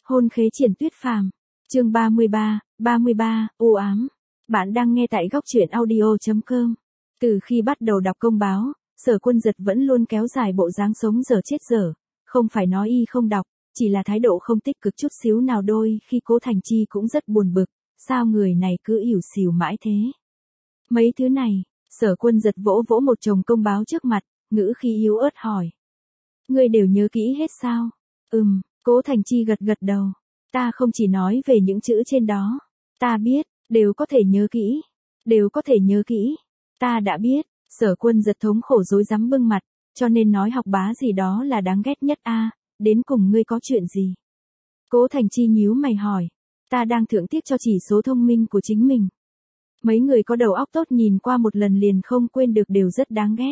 Hôn khế triển tuyết phàm. Chương 33, u ám. Bạn đang nghe tại góc truyện audio.com. Từ khi bắt đầu đọc công báo, Sở Quân Dật vẫn luôn kéo dài bộ dáng sống dở chết dở, không phải nói y không đọc, chỉ là thái độ không tích cực chút xíu nào. Đôi khi Cố Thành Chi cũng rất buồn bực, sao người này cứ ỉu xìu mãi thế. Mấy thứ này, Sở Quân Dật vỗ vỗ một chồng công báo trước mặt, ngữ khí yếu ớt hỏi. Ngươi đều nhớ kỹ hết sao? Cố Thành Chi gật gật đầu. Ta không chỉ nói về những chữ trên đó. Ta biết, đều có thể nhớ kỹ. Ta đã biết. Sở Quân Dật thống khổ rối rắm bưng mặt, cho nên nói học bá gì đó là đáng ghét nhất a. Đến cùng ngươi có chuyện gì? Cố Thành Chi nhíu mày hỏi. Ta đang thưởng tiếc cho chỉ số thông minh của chính mình. Mấy người có đầu óc tốt nhìn qua một lần liền không quên được đều rất đáng ghét.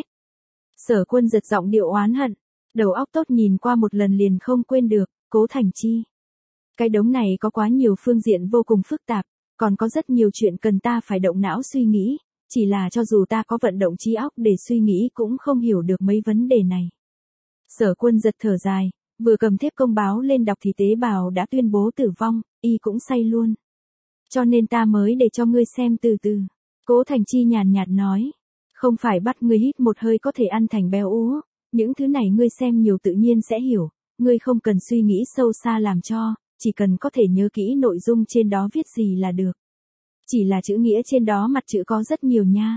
Sở Quân Dật giọng điệu oán hận. Đầu óc tốt nhìn qua một lần liền không quên được, Cố Thành Chi. Cái đống này có quá nhiều phương diện vô cùng phức tạp, còn có rất nhiều chuyện cần ta phải động não suy nghĩ, chỉ là cho dù ta có vận động trí óc để suy nghĩ cũng không hiểu được mấy vấn đề này. Sở Quân Dật thở dài, vừa cầm thiếp công báo lên đọc thì tế bào đã tuyên bố tử vong, y cũng say luôn. Cho nên ta mới để cho ngươi xem từ từ. Cố Thành Chi nhàn nhạt nói, không phải bắt ngươi hít một hơi có thể ăn thành béo ú. Những thứ này ngươi xem nhiều tự nhiên sẽ hiểu, ngươi không cần suy nghĩ sâu xa làm cho, chỉ cần có thể nhớ kỹ nội dung trên đó viết gì là được. Chỉ là chữ nghĩa trên đó mặt chữ có rất nhiều nha.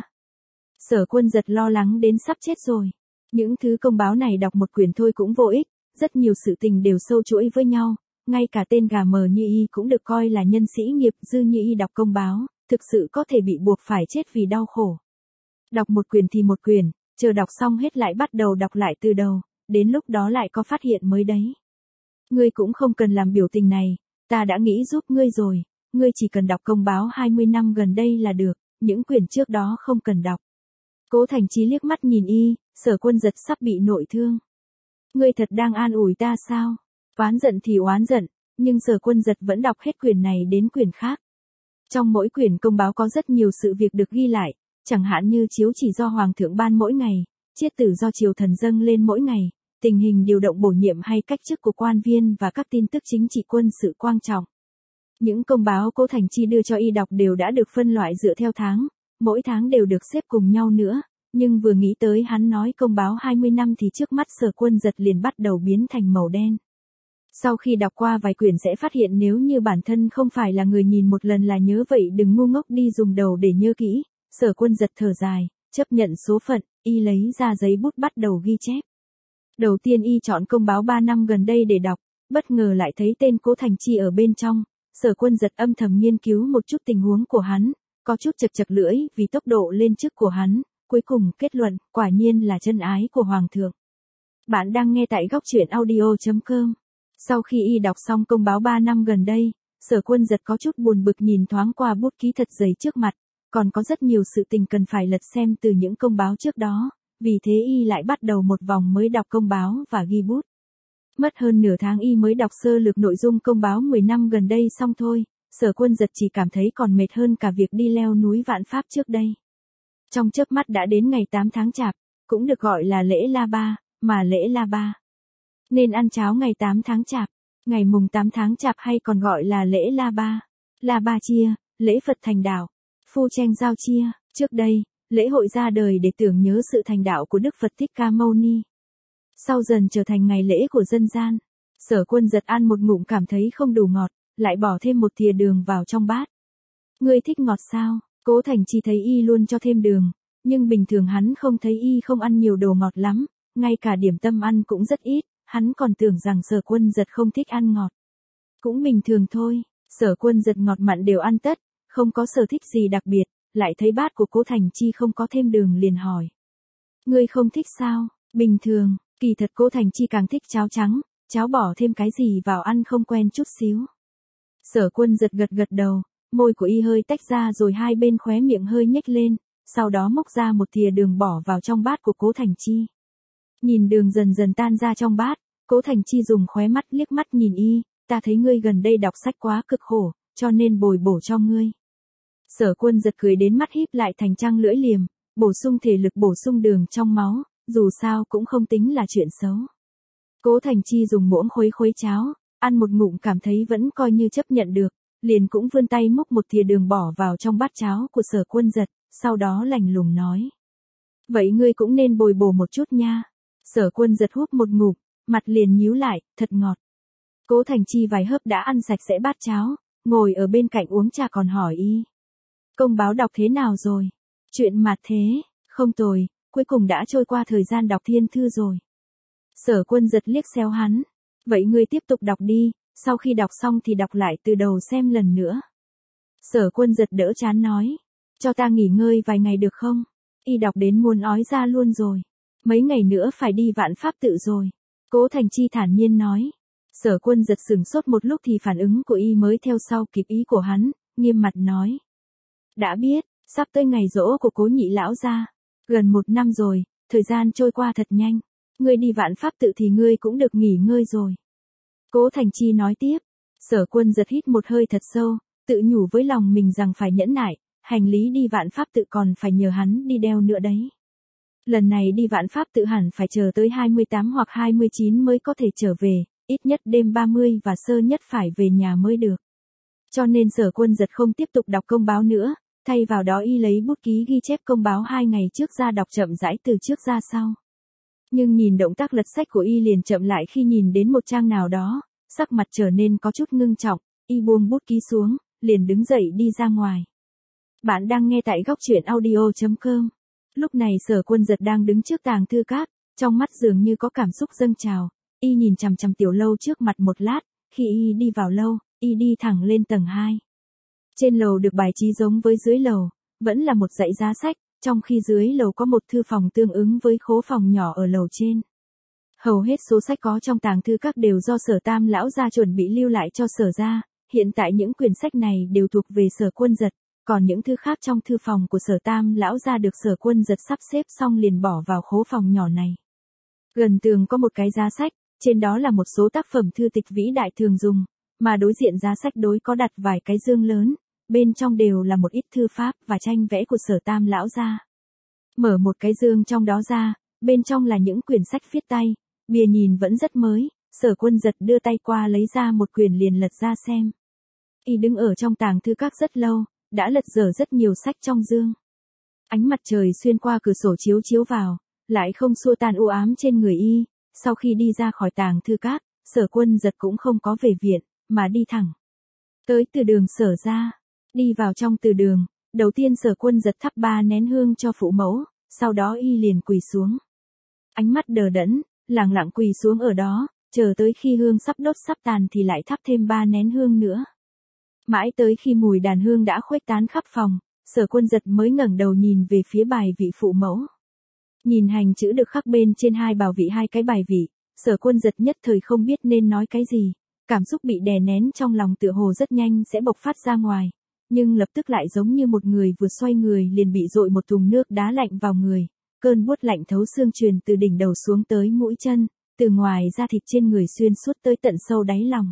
Sở Quân Dật lo lắng đến sắp chết rồi. Những thứ công báo này đọc một quyển thôi cũng vô ích, rất nhiều sự tình đều sâu chuỗi với nhau, ngay cả tên gà mờ như y cũng được coi là nhân sĩ nghiệp dư như y đọc công báo, thực sự có thể bị buộc phải chết vì đau khổ. Đọc một quyển thì một quyển. Chờ đọc xong hết lại bắt đầu đọc lại từ đầu, đến lúc đó lại có phát hiện mới đấy. Ngươi cũng không cần làm biểu tình này, ta đã nghĩ giúp ngươi rồi, ngươi chỉ cần đọc công báo 20 năm gần đây là được, những quyển trước đó không cần đọc. Cố Thành Chí liếc mắt nhìn y, Sở Quân Dật sắp bị nội thương. Ngươi thật đang an ủi ta sao? Oán giận thì oán giận, nhưng Sở Quân Dật vẫn đọc hết quyển này đến quyển khác. Trong mỗi quyển công báo có rất nhiều sự việc được ghi lại. Chẳng hạn như chiếu chỉ do Hoàng thượng ban mỗi ngày, chiết tử do triều thần dâng lên mỗi ngày, tình hình điều động bổ nhiệm hay cách chức của quan viên và các tin tức chính trị quân sự quan trọng. Những công báo Cố Thành Chi đưa cho y đọc đều đã được phân loại dựa theo tháng, mỗi tháng đều được xếp cùng nhau nữa, nhưng vừa nghĩ tới hắn nói công báo 20 năm thì trước mắt Sở Quân Dật liền bắt đầu biến thành màu đen. Sau khi đọc qua vài quyển sẽ phát hiện nếu như bản thân không phải là người nhìn một lần là nhớ vậy đừng ngu ngốc đi dùng đầu để nhớ kỹ. Sở Quân Dật thở dài, chấp nhận số phận, y lấy ra giấy bút bắt đầu ghi chép. Đầu tiên y chọn công báo 3 năm gần đây để đọc, bất ngờ lại thấy tên Cố Thành Chi ở bên trong. Sở Quân Dật âm thầm nghiên cứu một chút tình huống của hắn, có chút chật chật lưỡi vì tốc độ lên chức của hắn, cuối cùng kết luận, quả nhiên là chân ái của Hoàng thượng. Bạn đang nghe tại góc truyện audio.com. Sau khi y đọc xong công báo 3 năm gần đây, Sở Quân Dật có chút buồn bực nhìn thoáng qua bút ký thật dày trước mặt. Còn có rất nhiều sự tình cần phải lật xem từ những công báo trước đó, vì thế y lại bắt đầu một vòng mới đọc công báo và ghi bút. Mất hơn nửa tháng y mới đọc sơ lược nội dung công báo 10 năm gần đây xong thôi, Sở Quân Dật chỉ cảm thấy còn mệt hơn cả việc đi leo núi Vạn Pháp trước đây. Trong chớp mắt đã đến ngày 8 tháng Chạp, cũng được gọi là lễ La Ba, mà lễ La Ba nên ăn cháo ngày 8 tháng Chạp, ngày mùng 8 tháng Chạp hay còn gọi là lễ La Ba. La Ba chia, lễ Phật thành đạo. Phu tranh giao chia, trước đây, lễ hội ra đời để tưởng nhớ sự thành đạo của Đức Phật Thích Ca Mâu Ni. Sau dần trở thành ngày lễ của dân gian, Sở Quân Dật ăn một ngụm cảm thấy không đủ ngọt, lại bỏ thêm một thìa đường vào trong bát. Ngươi thích ngọt sao? Cố Thành Chi thấy y luôn cho thêm đường, nhưng bình thường hắn không thấy y không ăn nhiều đồ ngọt lắm, ngay cả điểm tâm ăn cũng rất ít, hắn còn tưởng rằng Sở Quân Dật không thích ăn ngọt. Cũng bình thường thôi, Sở Quân Dật ngọt mặn đều ăn tất. Không có sở thích gì đặc biệt, lại thấy bát của Cố Thành Chi không có thêm đường liền hỏi. Ngươi không thích sao? Bình thường, kỳ thật Cố Thành Chi càng thích cháo trắng, cháo bỏ thêm cái gì vào ăn không quen chút xíu. Sở Quân Dật gật gật đầu, môi của y hơi tách ra rồi hai bên khóe miệng hơi nhếch lên, sau đó móc ra một thìa đường bỏ vào trong bát của Cố Thành Chi. Nhìn đường dần dần tan ra trong bát, Cố Thành Chi dùng khóe mắt liếc mắt nhìn y, ta thấy ngươi gần đây đọc sách quá cực khổ, cho nên bồi bổ cho ngươi. Sở Quân Dật cười đến mắt híp lại thành trăng lưỡi liềm, bổ sung thể lực bổ sung đường trong máu, dù sao cũng không tính là chuyện xấu. Cố Thành Chi dùng muỗng khuấy cháo, ăn một ngụm cảm thấy vẫn coi như chấp nhận được, liền cũng vươn tay múc một thìa đường bỏ vào trong bát cháo của Sở Quân Dật, sau đó lạnh lùng nói. Vậy ngươi cũng nên bồi bổ một chút nha. Sở Quân Dật húp một ngụm, mặt liền nhíu lại, thật ngọt. Cố Thành Chi vài hớp đã ăn sạch sẽ bát cháo, ngồi ở bên cạnh uống trà còn hỏi y. Công báo đọc thế nào rồi? Chuyện mạt thế, không tồi, cuối cùng đã trôi qua thời gian đọc thiên thư rồi. Sở Quân Dật liếc xéo hắn. Vậy ngươi tiếp tục đọc đi, sau khi đọc xong thì đọc lại từ đầu xem lần nữa. Sở Quân Dật đỡ chán nói. Cho ta nghỉ ngơi vài ngày được không? Y đọc đến muốn ói ra luôn rồi. Mấy ngày nữa phải đi Vạn Pháp tự rồi. Cố Thành Chi thản nhiên nói. Sở Quân Dật sửng sốt một lúc thì phản ứng của y mới theo sau kịp ý của hắn, nghiêm mặt nói. Đã biết, sắp tới ngày giỗ của Cố nhị lão gia. Gần 1 năm rồi, thời gian trôi qua thật nhanh. Ngươi đi Vạn Pháp tự thì ngươi cũng được nghỉ ngơi rồi. Cố Thành Chi nói tiếp. Sở Quân Dật hít một hơi thật sâu, tự nhủ với lòng mình rằng phải nhẫn nại, hành lý đi Vạn Pháp tự còn phải nhờ hắn đi đeo nữa đấy. Lần này đi Vạn Pháp tự hẳn phải chờ tới 28 hoặc 29 mới có thể trở về, ít nhất đêm 30 và sơ nhất phải về nhà mới được. Cho nên Sở Quân Dật không tiếp tục đọc công báo nữa, thay vào đó y lấy bút ký ghi chép công báo 2 ngày trước ra đọc chậm rãi từ trước ra sau. Nhưng nhìn động tác lật sách của y liền chậm lại khi nhìn đến một trang nào đó, sắc mặt trở nên có chút ngưng trọng, y buông bút ký xuống, liền đứng dậy đi ra ngoài. Bạn đang nghe tại góc truyện audio.com. Lúc này Sở Quân Dật đang đứng trước tàng thư các, trong mắt dường như có cảm xúc dâng trào, y nhìn chằm chằm tiểu lâu trước mặt một lát, khi y đi vào lâu, y đi thẳng lên tầng 2. Trên lầu được bài trí giống với dưới lầu, vẫn là một dãy giá sách, trong khi dưới lầu có một thư phòng tương ứng với khố phòng nhỏ ở lầu trên. Hầu hết số sách có trong tàng thư các đều do Sở Tam lão gia chuẩn bị lưu lại cho Sở gia, hiện tại những quyển sách này đều thuộc về Sở Quân Dật, còn những thư khác trong thư phòng của Sở Tam lão gia được Sở Quân Dật sắp xếp xong liền bỏ vào khố phòng nhỏ này. Gần tường có một cái giá sách, trên đó là một số tác phẩm thư tịch vĩ đại thường dùng, mà đối diện giá sách đối có đặt vài cái dương lớn, bên trong đều là một ít thư pháp và tranh vẽ của Sở Tam lão gia. Mở một cái dương trong đó ra, bên trong là những quyển sách viết tay, bìa nhìn vẫn rất mới, Sở Quân Dật đưa tay qua lấy ra một quyển liền lật ra xem. Y đứng ở trong tàng thư các rất lâu, đã lật dở rất nhiều sách trong dương. Ánh mặt trời xuyên qua cửa sổ chiếu chiếu vào, lại không xua tan u ám trên người y, sau khi đi ra khỏi tàng thư các, Sở Quân Dật cũng không có về viện, mà đi thẳng tới từ đường Sở ra. Đi vào trong từ đường, đầu tiên Sở Quân Dật thắp 3 nén hương cho phụ mẫu, sau đó y liền quỳ xuống. Ánh mắt đờ đẫn, lặng lặng quỳ xuống ở đó, chờ tới khi hương sắp đốt sắp tàn thì lại thắp thêm 3 nén hương nữa. Mãi tới khi mùi đàn hương đã khuếch tán khắp phòng, Sở Quân Dật mới ngẩng đầu nhìn về phía bài vị phụ mẫu. Nhìn hành chữ được khắc bên trên hai bảo vị hai cái bài vị, Sở Quân Dật nhất thời không biết nên nói cái gì, cảm xúc bị đè nén trong lòng tựa hồ rất nhanh sẽ bộc phát ra ngoài, nhưng lập tức lại giống như một người vừa xoay người liền bị dội một thùng nước đá lạnh vào người, cơn buốt lạnh thấu xương truyền từ đỉnh đầu xuống tới mũi chân, từ ngoài da thịt trên người xuyên suốt tới tận sâu đáy lòng.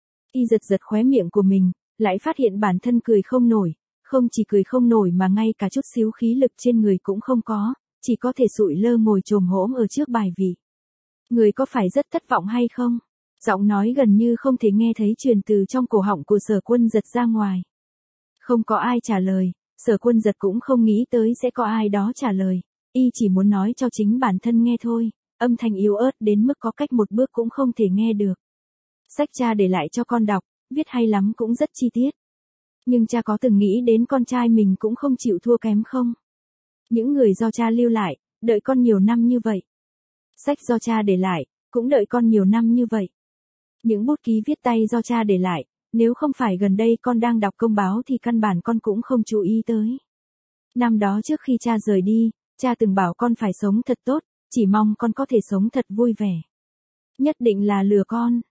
Y giật giật khóe miệng của mình, lại phát hiện bản thân cười không nổi, không chỉ cười không nổi mà ngay cả chút xíu khí lực trên người cũng không có, chỉ có thể sụi lơ ngồi chồm hổm ở trước bài vị. Người có phải rất thất vọng hay không? Giọng nói gần như không thể nghe thấy truyền từ trong cổ họng của Sở Quân Dật ra ngoài. Không có ai trả lời, Sở Quân Dật cũng không nghĩ tới sẽ có ai đó trả lời, y chỉ muốn nói cho chính bản thân nghe thôi, âm thanh yếu ớt đến mức có cách một bước cũng không thể nghe được. Sách cha để lại cho con đọc, viết hay lắm cũng rất chi tiết. Nhưng cha có từng nghĩ đến con trai mình cũng không chịu thua kém không? Những người do cha lưu lại, đợi con nhiều năm như vậy. Sách do cha để lại, cũng đợi con nhiều năm như vậy. Những bút ký viết tay do cha để lại, nếu không phải gần đây con đang đọc công báo thì căn bản con cũng không chú ý tới. Năm đó trước khi cha rời đi, cha từng bảo con phải sống thật tốt, chỉ mong con có thể sống thật vui vẻ. Nhất định là lừa con.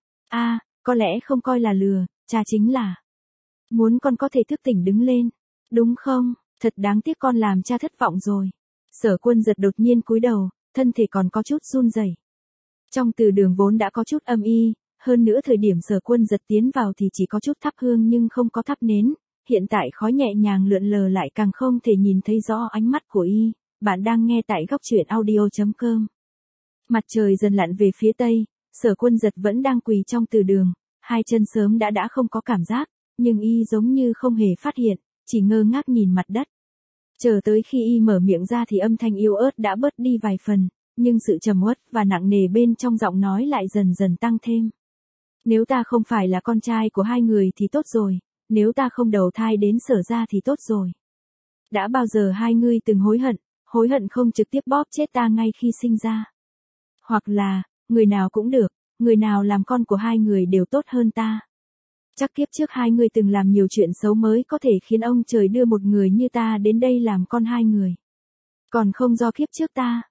Có lẽ không coi là lừa, cha chính là muốn con có thể thức tỉnh đứng lên. Đúng không? Thật đáng tiếc con làm cha thất vọng rồi. Sở Quân Dật đột nhiên cúi đầu, thân thể còn có chút run rẩy. Trong từ đường vốn đã có chút âm y, hơn nữa thời điểm Sở Quân Dật tiến vào thì chỉ có chút thắp hương nhưng không có thắp nến, hiện tại khói nhẹ nhàng lượn lờ lại càng không thể nhìn thấy rõ ánh mắt của y. Bạn đang nghe tại góc truyện audio.com. Mặt trời dần lặn về phía tây, Sở Quân Dật vẫn đang quỳ trong từ đường, Hai chân sớm đã không có cảm giác, nhưng y giống như không hề phát hiện, chỉ ngơ ngác nhìn mặt đất. Chờ tới khi y mở miệng ra thì âm thanh yếu ớt đã bớt đi vài phần, nhưng sự trầm uất và nặng nề bên trong giọng nói lại dần dần tăng thêm. Nếu ta không phải là con trai của hai người thì tốt rồi, nếu ta không đầu thai đến Sở gia thì tốt rồi. Đã bao giờ hai ngươi từng hối hận không trực tiếp bóp chết ta ngay khi sinh ra? Hoặc là, người nào cũng được, người nào làm con của hai người đều tốt hơn ta. Chắc kiếp trước hai người từng làm nhiều chuyện xấu mới có thể khiến ông trời đưa một người như ta đến đây làm con hai người. Còn không do kiếp trước ta.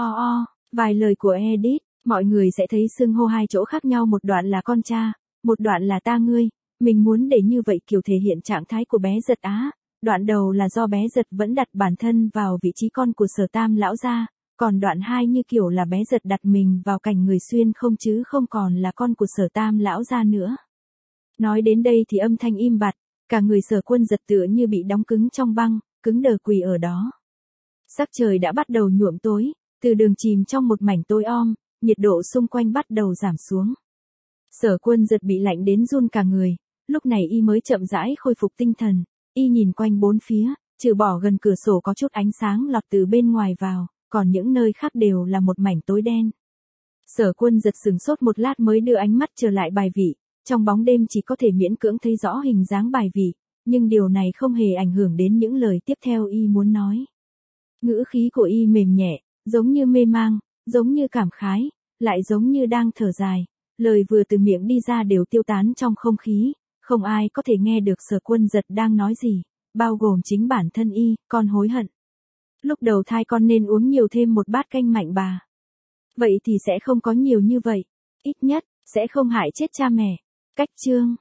Vài lời của Edith, mọi người sẽ thấy xưng hô hai chỗ khác nhau, một đoạn là con cha, một đoạn là ta ngươi. Mình muốn để như vậy kiểu thể hiện trạng thái của bé Giật á. Đoạn đầu là do bé Giật vẫn đặt bản thân vào vị trí con của Sở Tam lão gia, còn đoạn 2 như kiểu là bé Giật đặt mình vào cảnh người xuyên không chứ không còn là con của Sở Tam lão gia nữa. Nói đến đây thì âm thanh im bặt, cả người Sở Quân Giật tựa như bị đóng cứng trong băng, cứng đờ quỳ ở đó. Sắc trời đã bắt đầu nhuộm tối, từ đường chìm trong một mảnh tối om, nhiệt độ xung quanh bắt đầu giảm xuống. Sở Quân Giật bị lạnh đến run cả người, lúc này y mới chậm rãi khôi phục tinh thần, y nhìn quanh bốn phía, trừ bỏ gần cửa sổ có chút ánh sáng lọt từ bên ngoài vào, còn những nơi khác đều là một mảnh tối đen. Sở Quân Giật sửng sốt một lát mới đưa ánh mắt trở lại bài vị, trong bóng đêm chỉ có thể miễn cưỡng thấy rõ hình dáng bài vị, nhưng điều này không hề ảnh hưởng đến những lời tiếp theo y muốn nói. Ngữ khí của y mềm nhẹ, giống như mê mang, giống như cảm khái, lại giống như đang thở dài, lời vừa từ miệng đi ra đều tiêu tán trong không khí, không ai có thể nghe được Sở Quân Giật đang nói gì, bao gồm chính bản thân y. Con hối hận. Lúc đầu thai con nên uống nhiều thêm một bát canh mạnh bà. Vậy thì sẽ không có nhiều như vậy, ít nhất, sẽ không hại chết cha mẹ. Cách chương